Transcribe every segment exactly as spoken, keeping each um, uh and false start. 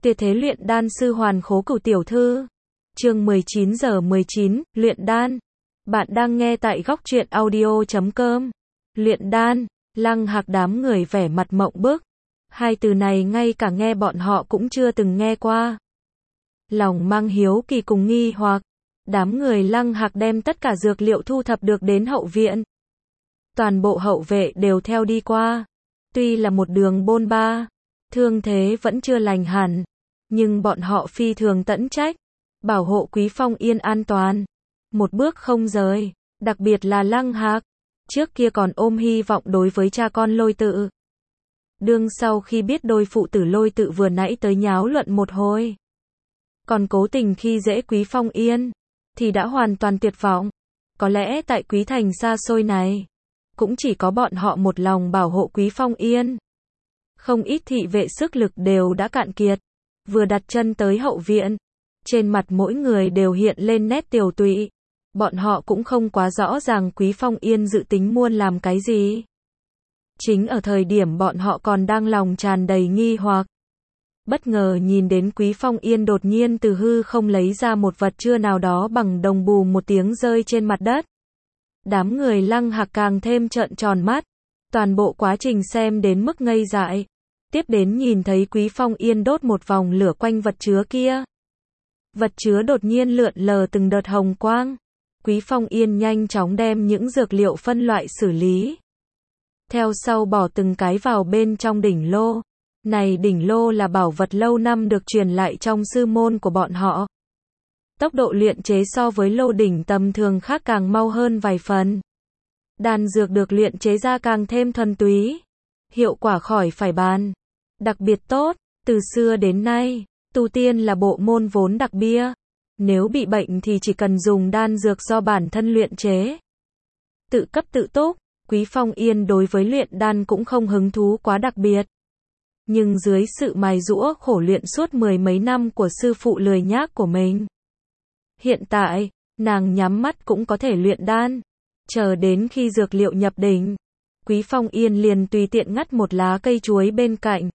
Tuyệt thế luyện đan sư Hoàn Khố Cửu tiểu thư. Chương mười chín giờ mười chín, luyện đan. Bạn đang nghe tại góc truyện audio chấm com. Luyện đan, Lăng Hạc đám người vẻ mặt mộng bức. Hai từ này ngay cả nghe bọn họ cũng chưa từng nghe qua. Lòng mang hiếu kỳ cùng nghi hoặc, đám người Lăng Hạc đem tất cả dược liệu thu thập được đến hậu viện. Toàn bộ hậu vệ đều theo đi qua. Tuy là một đường bôn ba, thương thế vẫn chưa lành hẳn, nhưng bọn họ phi thường tận trách, bảo hộ Quý Phong Yên an toàn, một bước không rời, đặc biệt là Lăng Hạc, trước kia còn ôm hy vọng đối với cha con Lôi Tự. Đương sau khi biết đôi phụ tử Lôi Tự vừa nãy tới nháo luận một hồi, còn cố tình khi dễ Quý Phong Yên, thì đã hoàn toàn tuyệt vọng. Có lẽ tại Quý Thành xa xôi này, cũng chỉ có bọn họ một lòng bảo hộ Quý Phong Yên. Không ít thị vệ sức lực đều đã cạn kiệt, vừa đặt chân tới hậu viện, trên mặt mỗi người đều hiện lên nét tiều tụy. Bọn họ cũng không quá rõ ràng Quý Phong Yên dự tính muôn làm cái gì. Chính ở thời điểm bọn họ còn đang lòng tràn đầy nghi hoặc, bất ngờ nhìn đến Quý Phong Yên đột nhiên từ hư không lấy ra một vật chưa nào đó bằng đồng, bù một tiếng rơi trên mặt đất. Đám người Lăng Hạc càng thêm trợn tròn mắt, toàn bộ quá trình xem đến mức ngây dại. Tiếp đến nhìn thấy Quý Phong Yên đốt một vòng lửa quanh vật chứa kia. Vật chứa đột nhiên lượn lờ từng đợt hồng quang. Quý Phong Yên nhanh chóng đem những dược liệu phân loại xử lý. Theo sau bỏ từng cái vào bên trong đỉnh lô. Này đỉnh lô là bảo vật lâu năm được truyền lại trong sư môn của bọn họ. Tốc độ luyện chế so với lô đỉnh tầm thường khác càng mau hơn vài phần. Đan dược được luyện chế ra càng thêm thuần túy. Hiệu quả khỏi phải bàn. Đặc biệt tốt, từ xưa đến nay, tu tiên là bộ môn vốn đặc bia. Nếu bị bệnh thì chỉ cần dùng đan dược do bản thân luyện chế. Tự cấp tự túc, Quý Phong Yên đối với luyện đan cũng không hứng thú quá đặc biệt. Nhưng dưới sự mài giũa khổ luyện suốt mười mấy năm của sư phụ lười nhác của mình, hiện tại, nàng nhắm mắt cũng có thể luyện đan. Chờ đến khi dược liệu nhập đỉnh, Quý Phong Yên liền tùy tiện ngắt một lá cây chuối bên cạnh.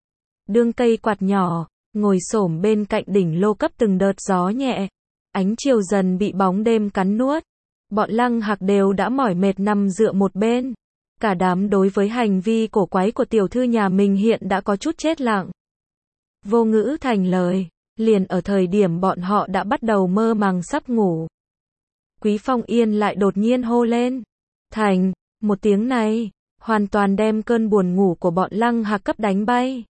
Đương cây quạt nhỏ, ngồi xổm bên cạnh đỉnh lô cấp từng đợt gió nhẹ. Ánh chiều dần bị bóng đêm cắn nuốt. Bọn Lăng Hạc đều đã mỏi mệt nằm dựa một bên. Cả đám đối với hành vi cổ quái của tiểu thư nhà mình hiện đã có chút chết lặng. Vô ngữ thành lời, liền ở thời điểm bọn họ đã bắt đầu mơ màng sắp ngủ. Quý Phong Yên lại đột nhiên hô lên. Thành, một tiếng này, hoàn toàn đem cơn buồn ngủ của bọn Lăng Hạc cấp đánh bay.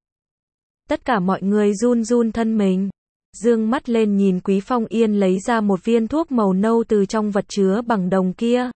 Tất cả mọi người run run thân mình, dương mắt lên nhìn Quý Phong Yên lấy ra một viên thuốc màu nâu từ trong vật chứa bằng đồng kia.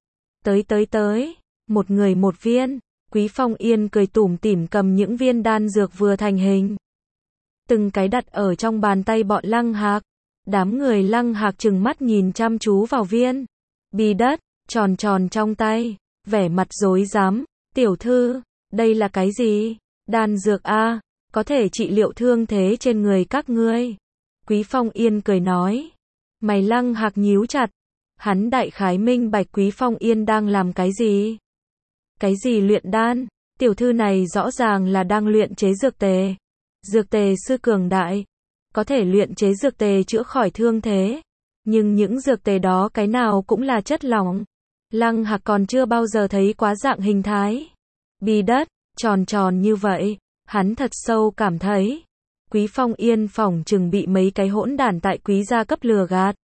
Tới tới tới, một người một viên. Quý Phong Yên cười tủm tỉm cầm những viên đan dược vừa thành hình, từng cái đặt ở trong bàn tay bọn Lăng Hạc. Đám người Lăng Hạc trừng mắt nhìn chăm chú vào viên bi đất tròn tròn trong tay, vẻ mặt rối rắm. Tiểu thư, đây là cái gì? Đan dược a, có thể trị liệu thương thế trên người các ngươi. Quý Phong Yên cười nói. Mày Lăng Hạc nhíu chặt, hắn đại khái minh bạch Quý Phong Yên đang làm cái gì. Cái gì luyện đan? Tiểu thư này rõ ràng là đang luyện chế dược tề. Dược tề sư cường đại, có thể luyện chế dược tề chữa khỏi thương thế. Nhưng những dược tề đó cái nào cũng là chất lỏng. Lăng Hạc còn chưa bao giờ thấy quá dạng hình thái bi đất, tròn tròn như vậy. Hắn thật sâu cảm thấy, Quý Phong Yên phỏng chừng bị mấy cái hỗn đản tại Quý gia cấp lừa gạt.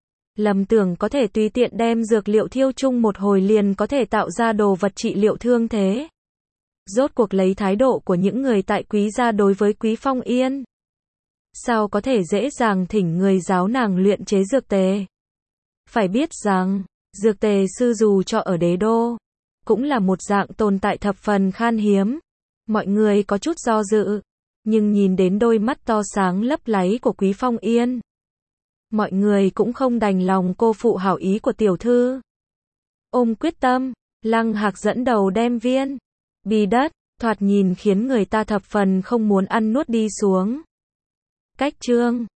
Lầm tưởng có thể tùy tiện đem dược liệu thiêu chung một hồi liền có thể tạo ra đồ vật trị liệu thương thế. Rốt cuộc lấy thái độ của những người tại Quý gia đối với Quý Phong Yên, sao có thể dễ dàng thỉnh người giáo nàng luyện chế dược tề. Phải biết rằng, dược tề sư dù cho ở đế đô, cũng là một dạng tồn tại thập phần khan hiếm. Mọi người có chút do dự, nhưng nhìn đến đôi mắt to sáng lấp láy của Quý Phong Yên, mọi người cũng không đành lòng cô phụ hảo ý của tiểu thư. Ôm quyết tâm, Lăng Hạc dẫn đầu đem viên bi đất, thoạt nhìn khiến người ta thập phần không muốn ăn nuốt đi xuống. Cách chương